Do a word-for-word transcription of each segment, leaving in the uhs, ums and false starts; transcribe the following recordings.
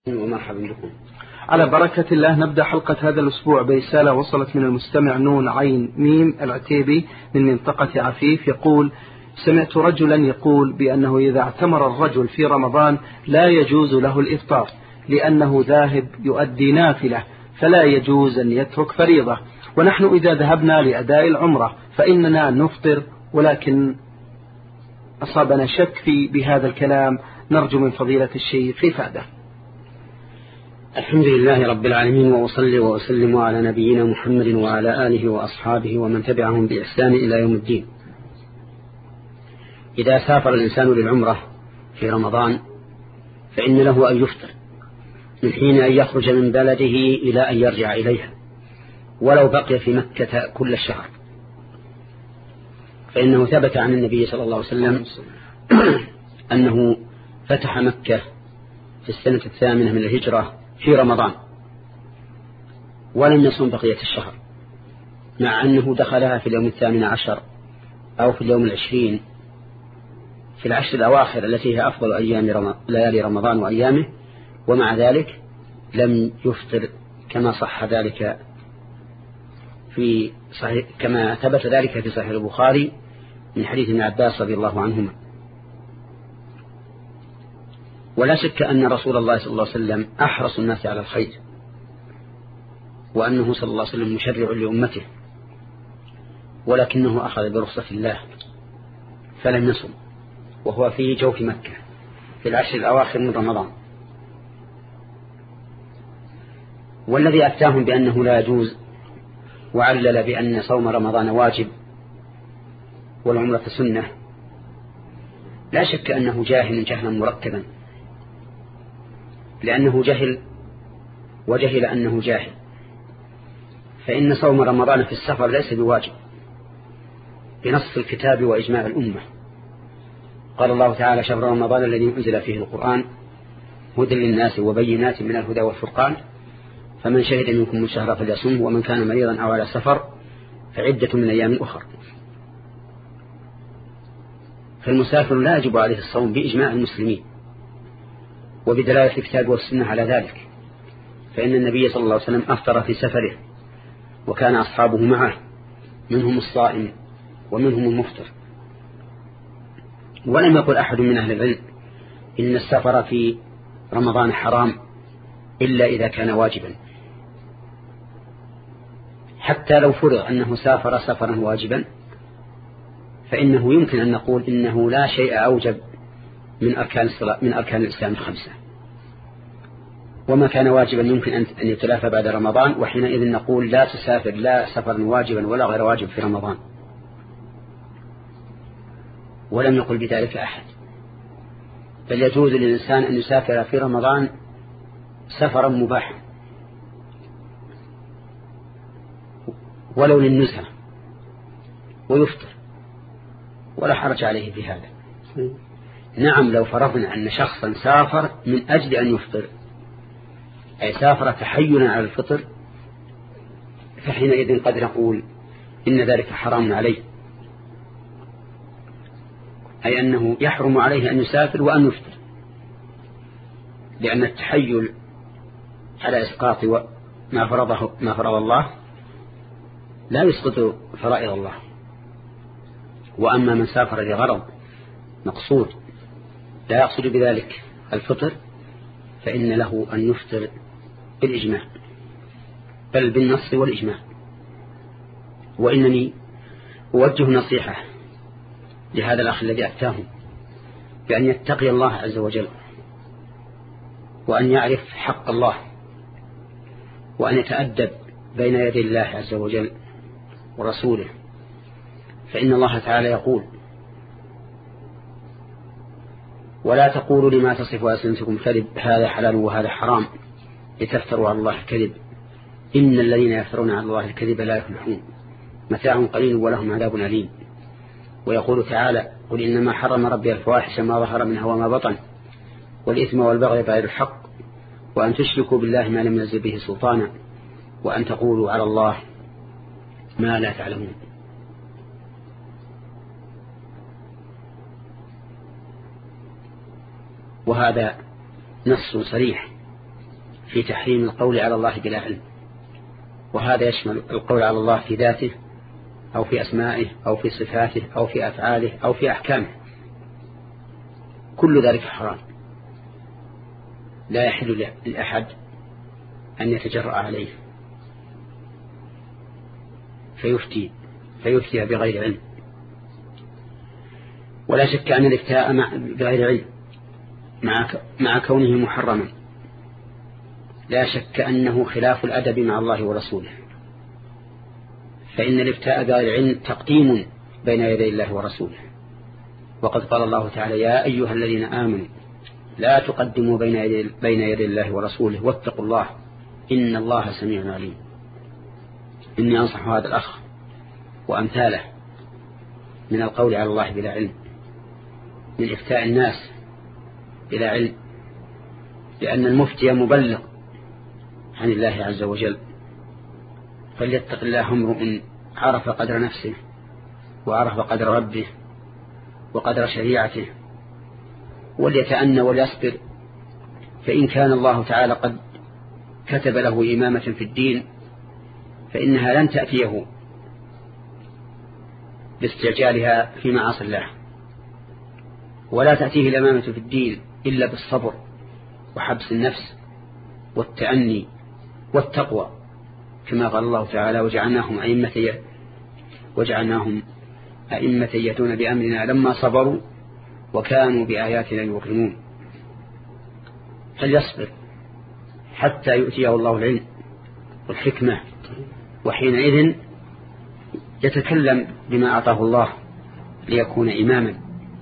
ومرحبا بكم. على بركة الله نبدأ حلقة هذا الأسبوع برسالة وصلت من المستمع نون عين ميم العتيبي من منطقة عفيف. يقول: سمعت رجلا يقول بأنه إذا اعتمر الرجل في رمضان لا يجوز له الإفطار لأنه ذاهب يؤدي نافلة، فلا يجوز أن يترك فريضة، ونحن إذا ذهبنا لأداء العمرة فإننا نفطر، ولكن أصابنا شك في بهذا الكلام، نرجو من فضيلة الشيخ إفادة. الحمد لله رب العالمين، وأصلي وأسلم على نبينا محمد وعلى آله وأصحابه ومن تبعهم بإحسان إلى يوم الدين. إذا سافر الإنسان للعمرة في رمضان فإن له أن يفطر من حين أن يخرج من بلده إلى أن يرجع إليها، ولو بقي في مكة كل الشهر، فإنه ثبت عن النبي صلى الله عليه وسلم أنه فتح مكة في السنة الثامنة من الهجرة في رمضان ولم يصم بقية الشهر، مع أنه دخلها في اليوم الثامن عشر أو في اليوم العشرين في العشر الأواخر التي هي أفضل أيام رم... ليالي رمضان وأيامه، ومع ذلك لم يفطر كما صح ذلك في صحيح كما ثبت ذلك في صحيح البخاري من حديث ابن عباس رضي الله عنهما. ولا شك أن رسول الله صلى الله عليه وسلم أحرص الناس على الخير، وأنه صلى الله عليه وسلم مشرع لأمته، ولكنه أخذ برخصة الله فلم يصم وهو في جوف مكة في العشر الأواخر من رمضان. والذي أفتاهم بأنه لا يجوز وعلل بأن صوم رمضان واجب والعمرة سنة لا شك أنه جاهل جهلا مركبا، لأنه جهل وجهل أنه جاهل، فإن صوم رمضان في السفر ليس بواجب بنص الكتاب وإجماع الأمة. قال الله تعالى: شهر رمضان الذي أنزل فيه القرآن هدى للناس وبينات من الهدى والفرقان فمن شهد منكم الشهر فليصمه ومن كان مريضا أو على سفر فعدة من أيام أخر. فالمسافر لا يجب عليه الصوم بإجماع المسلمين وبدلالة الكتاب والسنة على ذلك، فإن النبي صلى الله عليه وسلم أفطر في سفره وكان أصحابه معه منهم الصائم ومنهم المفطر. ولم يقل أحد من أهل العلم إن السفر في رمضان حرام إلا إذا كان واجبا، حتى لو فرض أنه سافر سفرا واجبا فإنه يمكن أن نقول إنه لا شيء أوجب من أركان الصلاة من أركان الإسلام الخمسة، وما كان واجبا يمكن أن يتلافى بعد رمضان، وحينئذ نقول لا تسافر لا سفرا واجبا ولا غير واجب في رمضان. ولم يقل بذلك أحد، بل يجوز للإنسان أن يسافر في رمضان سفرا مباحا ولو للنزهة ويفطر ولا حرج عليه في هذا. نعم، لو فرضنا أن شخصا سافر من أجل أن يفطر، أي سافر تحينا على الفطر، فحينئذ قد نقول إن ذلك حرام عليه، أي أنه يحرم عليه أن يسافر وأن يفطر، لأن التحيل على إسقاط ما فرضه ما فرض الله لا يسقط فرائض الله. وأما من سافر لغرض مقصود لا يقصد بذلك الفطر فإن له أن يفطر بالإجماع، بل بالنص والإجماع. وإنني أوجه نصيحة لهذا الأخ الذي أفتاه بأن يتقي الله عز وجل، وأن يعرف حق الله، وأن يتأدب بين يدي الله عز وجل ورسوله، فإن الله تعالى يقول: ولا تقولوا لما تصف ألسنتكم كذب هذا حلال وهذا حرام لتفتروا على الله الكذب إن الذين يفترون على الله الكذب لا يفلحون متاع قليل ولهم عذاب أليم. ويقول تعالى: قل إنما حرم ربي الفواحش ما ظهر منها وما بطن والإثم والبغي بغير الحق وأن تشركوا بالله ما لم ينزل به سلطانا وأن تقولوا على الله ما لا تعلمون. وهذا نص صريح في تحريم القول على الله بلا علم، وهذا يشمل القول على الله في ذاته أو في أسمائه أو في صفاته أو في أفعاله أو في أحكامه، كل ذلك حرام، لا يحل لأحد أن يتجرأ عليه فيفتي فيفتي بغير علم. ولا شك أن الافتاء بغير علم مع مع كونه محرما لا شك أنه خلاف الأدب مع الله ورسوله، فإن الافتاء بغير علم تقديم بين يدي الله ورسوله، وقد قال الله تعالى: يا أيها الذين آمنوا لا تقدموا بين يدي, بين يدي الله ورسوله واتقوا الله إن الله سميع عليم. إني أنصح هذا الأخ وأمثاله من القول على الله بلا علم، من إفتاء الناس بلا علم، لأن المفتي مبلغ عن الله عز وجل، فليتق الله امرؤ عرف قدر نفسه وعرف قدر ربه وقدر شريعته، وليتأنى وليصبر، فإن كان الله تعالى قد كتب له إمامة في الدين فإنها لن تأتيه باستعجالها في معاصي الله، ولا تأتيه الإمامة في الدين إلا بالصبر وحبس النفس والتأني والتقوى، كما قال الله تعالى: وجعلناهم أئمة وجعلناهم أئمة يهدون بأمرنا لما صبروا وكانوا بآياتنا يوقنون. فليصبر حتى يؤتيه الله العلم والحكمة، وحينئذ يتكلم بما أعطاه الله ليكون إماما.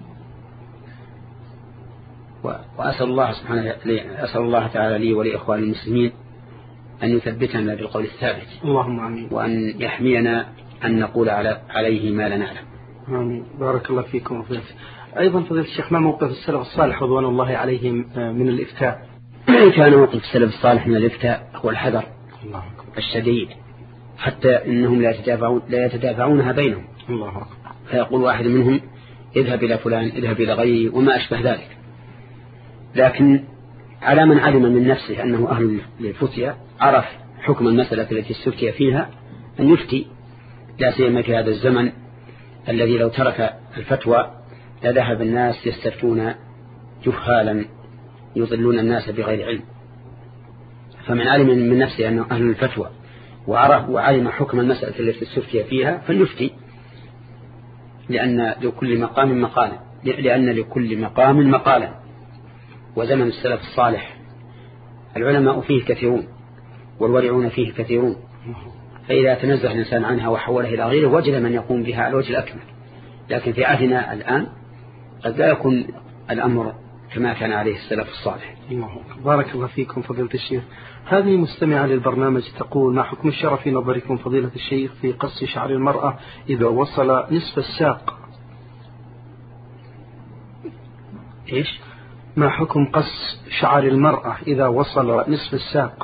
وأسأل الله سبحانه أسأل الله تعالى لي ولإخوان المسلمين أن يثبتنا بالقول الثابت، اللهم آمين، وأن يحمينا أن نقول على عليه ما لا نعلم. آمين. بارك الله فيكم وفيك. أيضا فضيلة الشيخ، ما موقف السلف الصالح رضوان الله عليهم من الإفتاء؟ كان موقف السلف الصالح من الإفتاء هو الحذر الشديد، حتى إنهم لا يتدافعون لا يتدافعونها بينهم. الله أكبر. فيقول واحد منهم: اذهب إلى فلان، اذهب إلى غيره، وما أشبه ذلك. لكن على من علم من نفسه أنه أهل للفتية، عرف حكم المسألة التي استفتي فيها، أن يفتي، لا سيما في هذا الزمن الذي لو ترك الفتوى لذهب الناس يستفتون جهالا يضلون الناس بغير علم. فمن علم من نفسه أنه أهل الفتوى وعرف وعلم حكم المسألة التي استفتي فيها فليفتي، لأن لكل مقام مقالا لأن لكل مقام مقالا وزمن السلف الصالح العلماء فيه كثيرون والورعون فيه كثيرون، فإذا تنزه الإنسان عنها وحوله إلى غيره وجد من يقوم بها على الوجه الأكمل. لكن في عهدنا الآن قد لا يكون الأمر كما كان عليه السلف الصالح. الله. بارك الله فيكم فضيلة الشيخ. هذه مستمعة للبرنامج تقول: ما حكم الشرع في نظركم فضيلة الشيخ في قص شعر المرأة إذا وصل نصف الساق؟ إيش؟ ما حكم قص شعر المرأة إذا وصل نصف الساق؟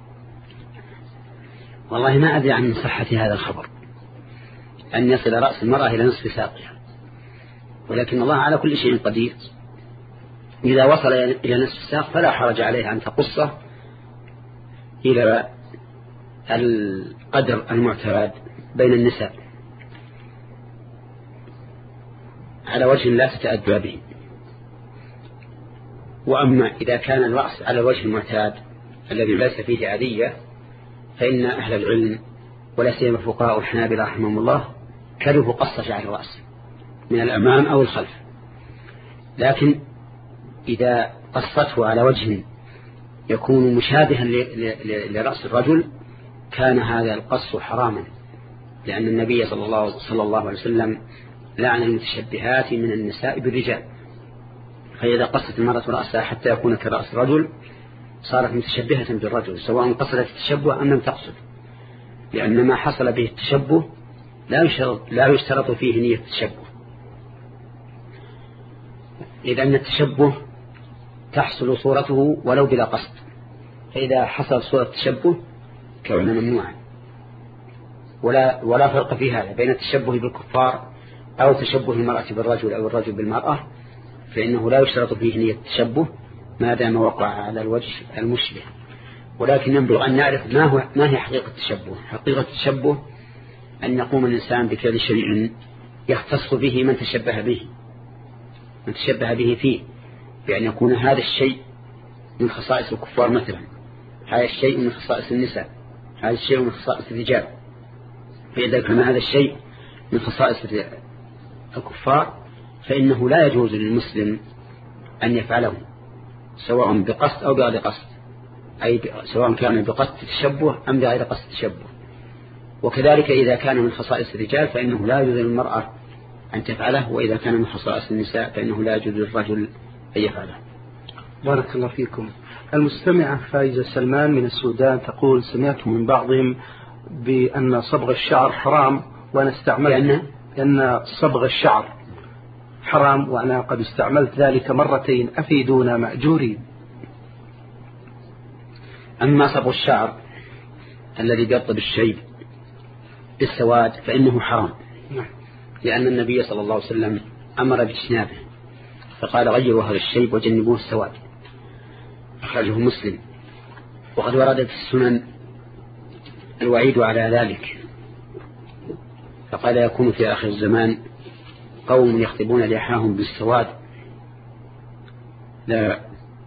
والله ما أدري عن صحة هذا الخبر أن يصل رأس المرأة إلى نصف ساقها، ولكن الله على كل شيء قدير. إذا وصل إلى نصف الساق فلا حرج عليه أن تقصه إلى القدر المعتاد بين النساء على وجه لا تتأدى به. وأما إذا كان الرأس على الوجه المعتاد الذي ليس فيه عادية فإن أهل العلم ولا سيما فقهاء الحنابلة رحمهم الله كرهوا قص شعر الرأس من الأمام أو الخلف. لكن إذا قصته على وجه يكون مشابها لرأس الرجل كان هذا القص حراما، لأن النبي صلى الله, صلى الله عليه وسلم لعن المتشبهات من النساء بالرجال. فإذا قصت المرأة رأسها حتى يكون كرأس الرجل صارت متشبهة بالرجل، سواء قصدت التشبه أم لم تقصد، لأن ما حصل به التشبه لا يشترط, لا يشترط فيه نية التشبه. إذا أن التشبه تحصل صورته ولو بلا قصد، فإذا حصل صورة التشبه كان ممنوعا. ولا, ولا فرق في هذا بين التشبه بالكفار أو تشبه المرأة بالرجل أو الرجل بالمرأة، فإنه لا يشترط فيه نية التشبه ما دام وقع على الوجه المشبه. ولكن ينبغي أن نعرف ما هو ما هي حقيقة التشبه. حقيقة التشبه أن يقوم الإنسان بفعل شيء يختص به من تشبه به من تشبه به فيه، بأن يكون هذا الشيء من خصائص الكفار مثلا، هذا الشيء من خصائص النساء، هذا الشيء من خصائص الرجال. فإذا كان هذا الشيء من خصائص الكفار فإنه لا يجوز للمسلم أن يفعله سواء بقصد أو بغير قصد، أي سواء كان بقصد التشبه أم بغير قصد التشبه. وكذلك إذا كان من خصائص الرجال فإنه لا يجوز للمرأة أن تفعله، وإذا كان من خصائص النساء فإنه لا يجوز للرجل أن يفعله. بارك الله فيكم. المستمعة فايزة سلمان من السودان تقول: سمعت من بعضهم بأن صبغ الشعر حرام، وأنا استعملت لأن, لأن صبغ الشعر حرام وأنا قد استعملت ذلك مرتين، أفيدونا مأجورين. أما صبغ الشعر الذي بيرطب الشيب بالسواد فإنه حرام، لأن النبي صلى الله عليه وسلم أمر باجتنابه فقال: غيروا هذا الشيب وجنبوه السواد. أخرجه مسلم. وقد ورد في السنن الوعيد على ذلك، فقال: يكون في آخر الزمان قوم يخطبون لحاهم بالسواد لا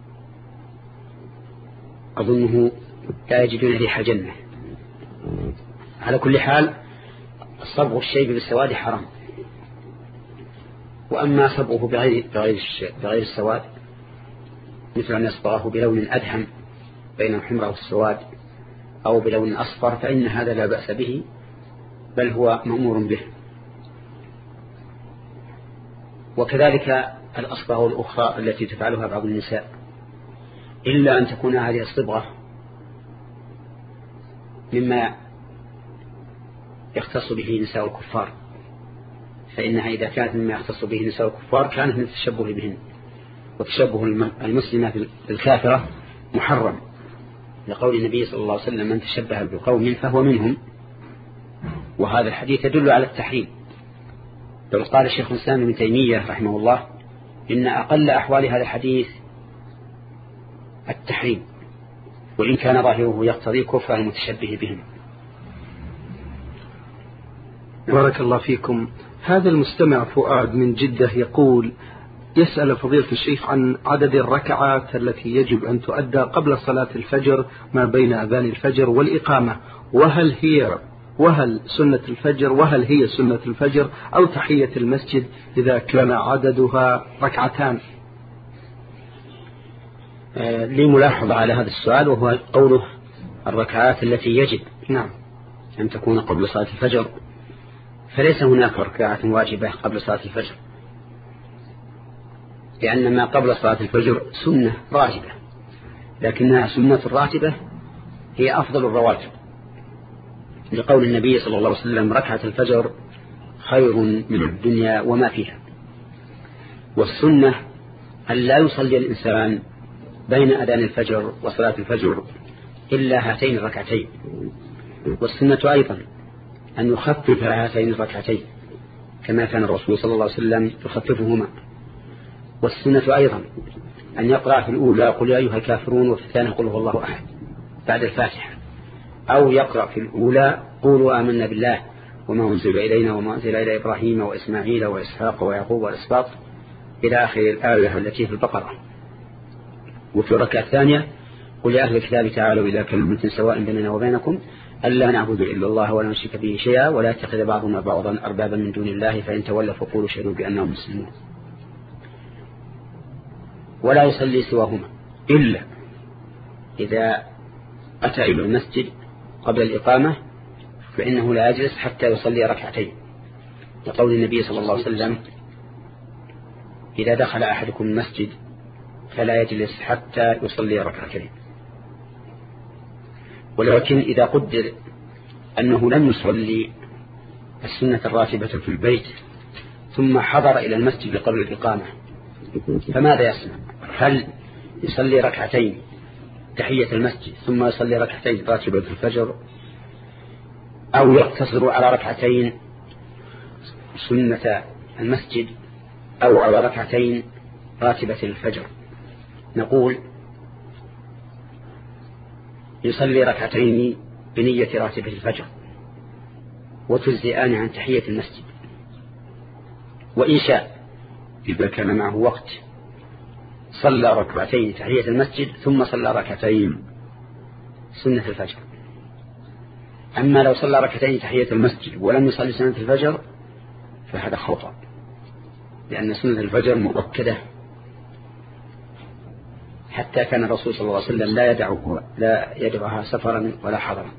أظنه لا يجدون ريح جنة. على كل حال صبغ الشيب بالسواد حرام. وأما صبغه بغير, بغير, بغير السواد مثل أن يصبغه بلون أدهم بين الحمرة والسواد أو بلون أصفر فإن هذا لا بأس به، بل هو مأمور به. وكذلك الأصبغ الأخرى التي تفعلها بعض النساء، إلا أن تكون هذه الصبغة مما يختص به نساء الكفار، فإنها إذا كانت مما يختص به نساء الكفار كانت من التشبه بهن، وتشبه المسلمة بالكافرة محرم، لقول النبي صلى الله عليه وسلم: من تشبه بقوم فهو منهم. وهذا الحديث يدل على التحريم. بل قال الشيخ الإسلام ابن تيمية رحمه الله: إن أقل أحوال هذا الحديث التحريم، وإن كان ظاهره يقتضي كفر المتشبه بهم. بارك الله فيكم. هذا المستمع فؤاد من جدة يقول: يسأل فضيلة الشيخ عن عدد الركعات التي يجب أن تؤدى قبل صلاة الفجر ما بين أذان الفجر والإقامة، وهل هي وهل سنة الفجر وهل هي سنة الفجر أو تحية المسجد إذا كان عددها ركعتان. آه لي ملاحظة على هذا السؤال، وهو قوله الركعات التي يجب نعم أن تكون قبل صلاة الفجر، فليس هناك ركعة واجبة قبل صلاة الفجر، لأن ما قبل صلاة الفجر سنة راتبة، لكنها سنة راتبة هي أفضل الرواتب، لقول النبي صلى الله عليه وسلم: ركعة الفجر خير من الدنيا وما فيها. والسنة أن لا يصلي الإنسان بين أذان الفجر وصلاة الفجر إلا هاتين الركعتين. والسنة أيضا أن يخفف هاتين الركعتين كما كان الرسول صلى الله عليه وسلم يخففهما. والسنة أيضا أن يقرأ في الأولى قل يا أيها الكافرون، وفي الثانية قل هو الله أحد بعد الفاتحة، أو يقرأ في الأولى قولوا آمنا بالله وما أنزل إلينا وما أنزل إلى إبراهيم وإسماعيل وإسحاق ويعقوب والأسباط إلى آخر الآية التي في البقرة. وفي الركعة الثانية قل يا أهل الكتاب تعالوا إلى كلمة سواء بيننا وبينكم ألا نعبد إلا الله ولا نشرك به شيئا ولا يتخذ بعضنا بعضا أربابا من دون الله فإن تولوا فقولوا اشهدوا بأنهم مسلمون. ولا يصلي سواهما إلا إذا أتى إلى المسجد قبل الإقامة، فإنه لا يجلس حتى يصلي ركعتين، لقول النبي صلى الله عليه وسلم: إذا دخل أحدكم المسجد فلا يجلس حتى يصلي ركعتين. ولكن إذا قدر أنه لم يصلي السنة الراتبة في البيت ثم حضر إلى المسجد قبل الإقامة فماذا يصنع؟ هل يصلي ركعتين تحية المسجد ثم يصلي ركعتين راتبة الفجر، أو يقتصر على ركعتين سنة المسجد، أو على ركعتين راتبة الفجر؟ نقول يصلي ركعتين بنية راتبة الفجر وتجزئان عن تحية المسجد. وإن شاء إذا كان معه وقت صلى ركعتين تحية المسجد ثم صلى ركعتين سنة الفجر. أما لو صلى ركعتين تحية المسجد ولم يصلي سنة الفجر فهذا خطأ، لأن سنة الفجر مؤكدة، حتى كان الرسول صلى الله عليه وسلم لا يدعوها لا يدعوها سفرا ولا حضرا.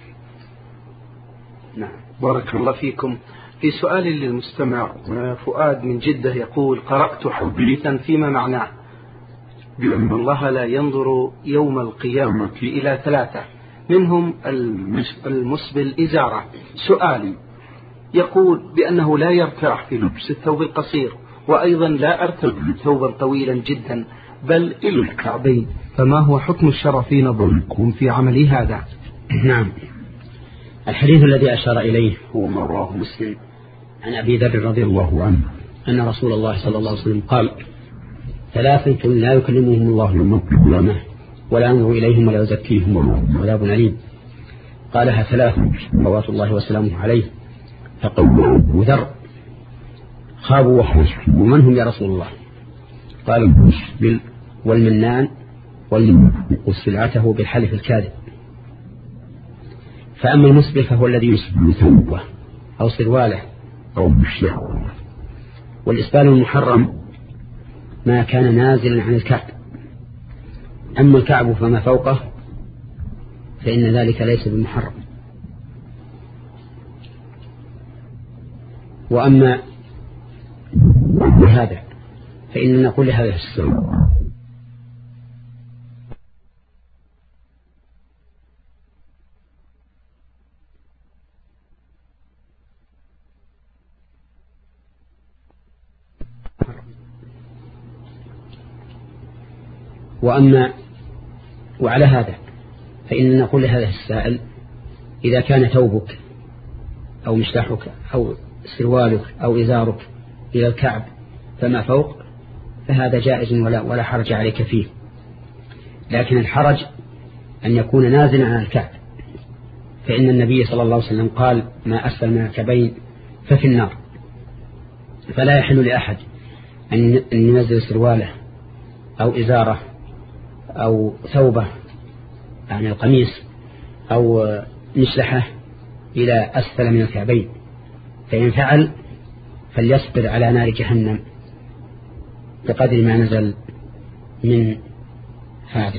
نعم. بارك الله فيكم. في سؤال للمستمع فؤاد من جدة يقول: قرأت حديثا فيما معناه بأن الله لا ينظر يوم القيامة إلى ثلاثة، منهم المسبل إزارة. سؤالي يقول بأنه لا يرتاح في لبس الثوب القصير، وأيضا لا أرتدي ثوبا طويلا جدا بل إلى الكعبين، فما هو حكم الشرع في نظركم في عملي هذا؟ نعم. الحديث الذي أشار إليه هو ما رواه مسلم عن أبي ذر رضي الله عنه أن رسول الله صلى الله عليه وسلم قال: ثلاثة لا يكلمهم الله يوم القيامة ولا ينظر إليهم ولا يزكيهم ولهم عذاب أليم. قالها ثلاث صلوات الله وسلامه عليه. فقال أبو ذر: خابوا وخسروا، ومن هم يا رسول الله؟ قال: المسبل والمنان والمنفق سلعته بالحلف الكاذب. فأما المسبل فهو الذي يسبل ثوبه أو سرواله أو مشلعه، والإسبال المحرم ما كان نازلا عن الكعب. أما الكعب فما فوقه فإن ذلك ليس بالمحرم. وأما هذا فإن نقول هذا السبب. وأما وعلى هذا فإن نقول لهذا السائل: إذا كان ثوبك أو مشلحك أو سروالك أو إزارك إلى الكعب فما فوق فهذا جائز ولا, ولا حرج عليك فيه، لكن الحرج أن يكون نازلا عن الكعب، فإن النبي صلى الله عليه وسلم قال: ما أسفل من الكعبين ففي النار. فلا يحل لأحد أن ينزل سرواله أو إزاره أو ثوبه يعني القميص أو مشلحه إلى أسفل من الكعبين، فإن فعل فليصبر على نار جهنم بقدر ما نزل من هذا.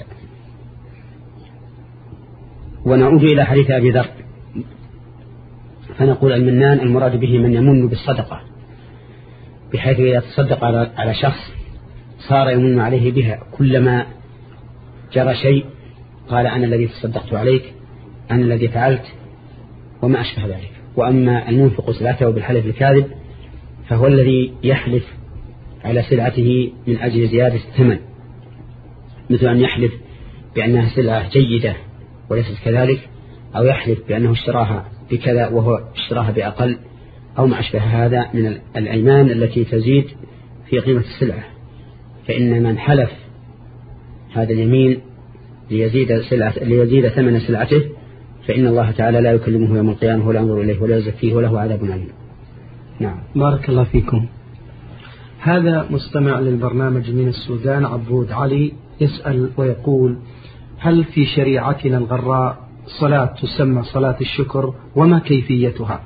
ونعود إلى حديث أبي ذر فنقول: المنان المراد به من يمن بالصدقة، بحيث إذا تصدق على شخص صار يمن عليه بها، كلما جرى شيء قال: أنا الذي تصدقت عليك، أنا الذي فعلت، وما أشبه ذلك. وأما المنفق سلعته بالحلف الكاذب فهو الذي يحلف على سلعته من أجل زيادة الثمن، مثل أن يحلف بأنها سلعة جيدة وليست كذلك، أو يحلف بأنه اشتراها بكذا وهو اشتراها بأقل، أو ما أشبه هذا من الأيمان التي تزيد في قيمة السلعة. فإن من حلف هذا اليمين ليزيد, سلعة ليزيد ثمن سلعته فإن الله تعالى لا يكلمه يوم القيامة ولا ينظر إليه ولا يزكيه وله عذاب أليم. نعم. بارك الله فيكم. هذا مستمع للبرنامج من السودان عبود علي يسأل ويقول: هل في شريعتنا الغراء صلاة تسمى صلاة الشكر، وما كيفيتها؟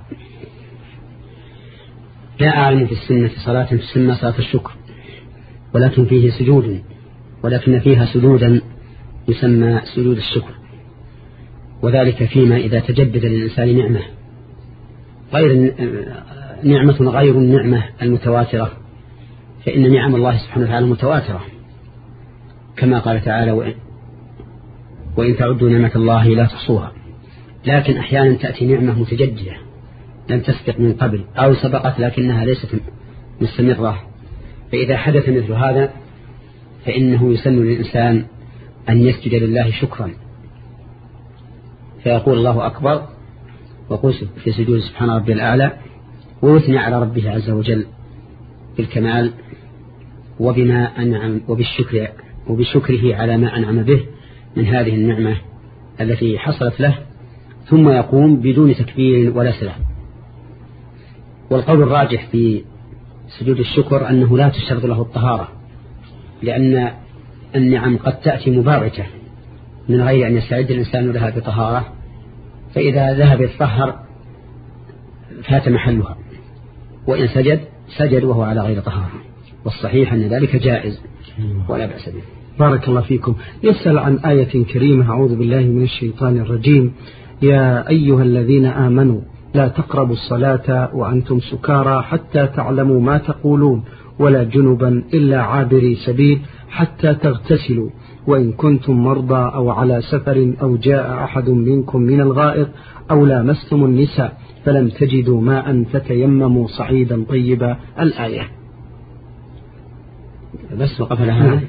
لا أعلم في السنة صلاة تسمى صلاة الشكر، ولكن فيه سجود، ولكن فيها سجودا يسمى سجود الشكر، وذلك فيما إذا تجدد للإنسان نعمة غير نعمة غير النعمة المتواترة، فإن نعم الله سبحانه وتعالى متواترة، كما قال تعالى: وإن, وإن تعدوا نعمة الله لا تحصوها. لكن أحيانا تأتي نعمة متجددة لم تسبق من قبل أو سبقت لكنها ليست مستمرة، فإذا حدث مثل هذا فإنه يسن للإنسان أن يسجد لله شكرا، فيقول: الله أكبر، وقل في سجود سبحان ربي الأعلى، ويثني على ربه عز وجل بالكمال وبما أنعم وبالشكر وبشكره على ما أنعم به من هذه النعمة التي حصلت له ثم يقوم بدون تكبير ولا سلام. والقول الراجح في سجود الشكر أنه لا تشترط له الطهارة، لأن النعم قد تأتي مباغتة من غير أن يستعد الإنسان لها بطهارة، فإذا ذهب يتطهر فات محلها، وإن سجد سجد وهو على غير طهارة، والصحيح أن ذلك جائز ولا بأس به. بارك الله فيكم. يسأل عن آية كريمة: أعوذ بالله من الشيطان الرجيم، يا أيها الذين آمنوا لا تقربوا الصلاة وأنتم سكارى حتى تعلموا ما تقولون ولا جنبا إلا عابري سبيل حتى تغتسلوا وإن كنتم مرضى أو على سفر أو جاء أحد منكم من الغائط أو لامستم النساء فلم تجدوا ماء فتيمموا صعيدا طيبا. الآية. بس وقفل هذا.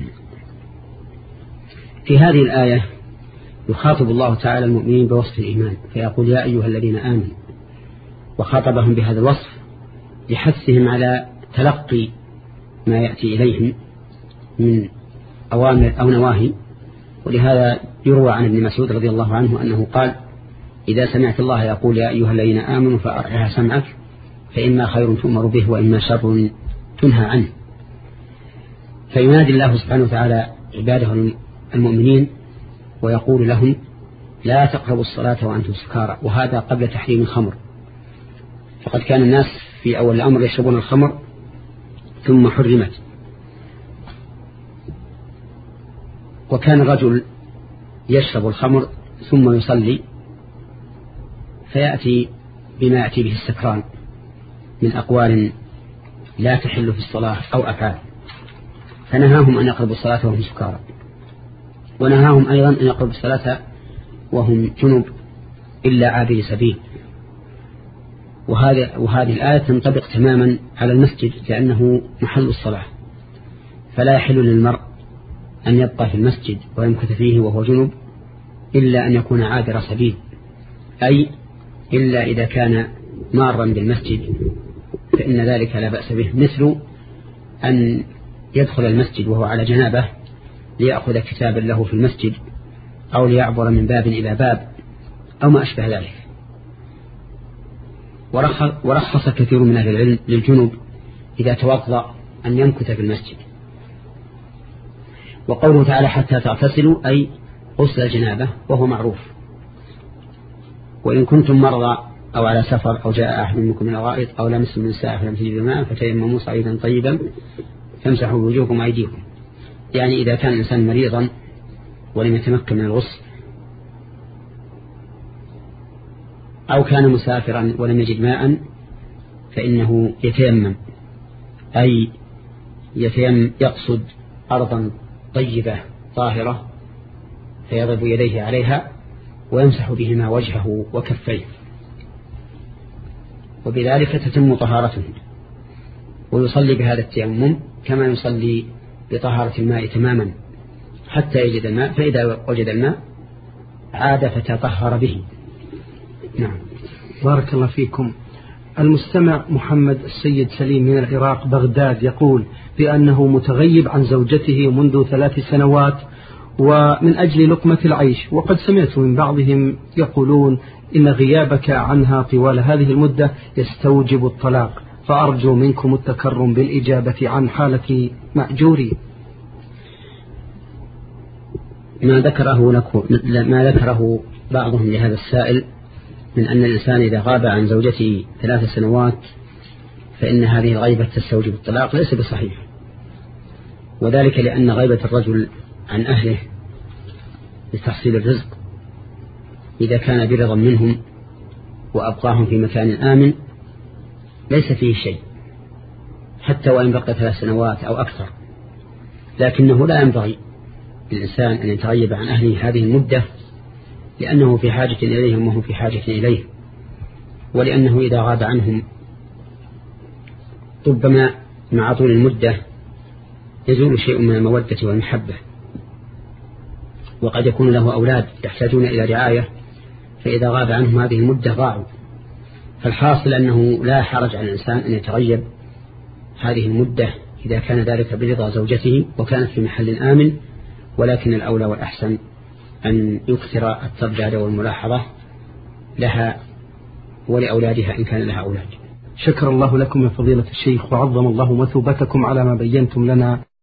في هذه الآية يخاطب الله تعالى المؤمنين بوصف الإيمان فيقول: يا أيها الذين آمنوا، وخاطبهم بهذا الوصف لحثهم على تلقي ما يأتي إليهم من أوامر أو نواهي. ولهذا يروى عن ابن مسعود رضي الله عنه أنه قال: إذا سمعت الله يقول يا أيها الذين آمنوا فأرعها سمعك فإما خير تؤمر به وإما شر تنهى عنه. فينادي الله سبحانه وتعالى عباده المؤمنين ويقول لهم: لا تقربوا الصلاة وأنتم سكارى، وهذا قبل تحريم الخمر. فقد كان الناس في أول الأمر يشربون الخمر ثم حرمت. وكان الرجل يشرب الخمر ثم يصلي فيأتي بما يأتي به السكران من أقوال لا تحل في الصلاة أو أفعال، فنهاهم أن يقربوا الصلاة وهم سكارى، ونهاهم أيضا أن يقربوا الصلاة وهم جنب إلا عابر سبيل. وهذه, وهذه الآية تنطبق تماما على المسجد لأنه محل الصلاة، فلا يحل للمرء أن يبقى في المسجد ويمكث فيه وهو جنب إلا أن يكون عابر سبيل، أي إلا إذا كان مارا بالمسجد فإن ذلك لا بأس به، مثل أن يدخل المسجد وهو على جنابه ليأخذ كتابا له في المسجد أو ليعبر من باب إلى باب أو ما أشبه ذلك. ورخص كثير من أهل العلم للجنوب إذا توضأ أن يمكث في المسجد. وقوله تعالى حتى تغتسلوا أي غسل الجنابة وهو معروف. وإن كنتم مرضى أو على سفر أو جاء أحد منكم من الغائط أو لمستم النساء فلم تجدوا ماء فتيمموا صعيدا طيبا فامسحوا بوجوهكم وأيديكم. يعني إذا كان الإنسان مريضا ولم يتمكن من الغسل أو كان مسافرا ولم يجد ماء فإنه يتيمم، أي يتيمم يقصد أرضا طيبة طاهرة فيضرب يديه عليها ويمسح بهما وجهه وكفيه، وبذلك تتم طهارته، ويصلي بهذا التيمم كما يصلي بطهارة الماء تماما حتى يجد الماء، فإذا وجد الماء عاد فتطهر به. نعم. بارك الله فيكم. المستمع محمد السيد سليم من العراق بغداد يقول بأنه متغيب عن زوجته منذ ثلاث سنوات ومن أجل لقمة العيش، وقد سمعت من بعضهم يقولون إن غيابك عنها طوال هذه المدة يستوجب الطلاق، فأرجو منكم التكرم بالإجابة عن حالة مأجوري. ما ذكره لكم ما ذكره بعضهم لهذا السائل من أن الإنسان إذا غاب عن زوجته ثلاث سنوات فإن هذه الغيبة تستوجب الطلاق ليس بصحيح، وذلك لأن غيبة الرجل عن أهله لتحصيل الرزق إذا كان برضا منهم وأبقاهم في مكان آمن ليس فيه شيء حتى وإن بقى ثلاث سنوات أو أكثر، لكنه لا ينبغي للإنسان أن يتغيب عن أهله هذه المدة لأنه في حاجة إليهم وهم في حاجة إليه، ولأنه إذا غاب عنهم ربما مع طول المدة يزول شيء من المودة والمحبة، وقد يكون له أولاد يحتاجون إلى رعاية، فإذا غاب عنهم هذه المدة ضاعوا. فالحاصل أنه لا حرج على الإنسان أن يتغيب هذه المدة إذا كان ذلك برضا زوجته وكانت في محل آمن، ولكن الأولى والأحسن أن يكثر الترداد والملاحظة لها ولأولادها إن كان لها أولاد. شكر الله لكم يا فضيلة الشيخ، وعظم الله مثوبتكم على ما بينتم لنا.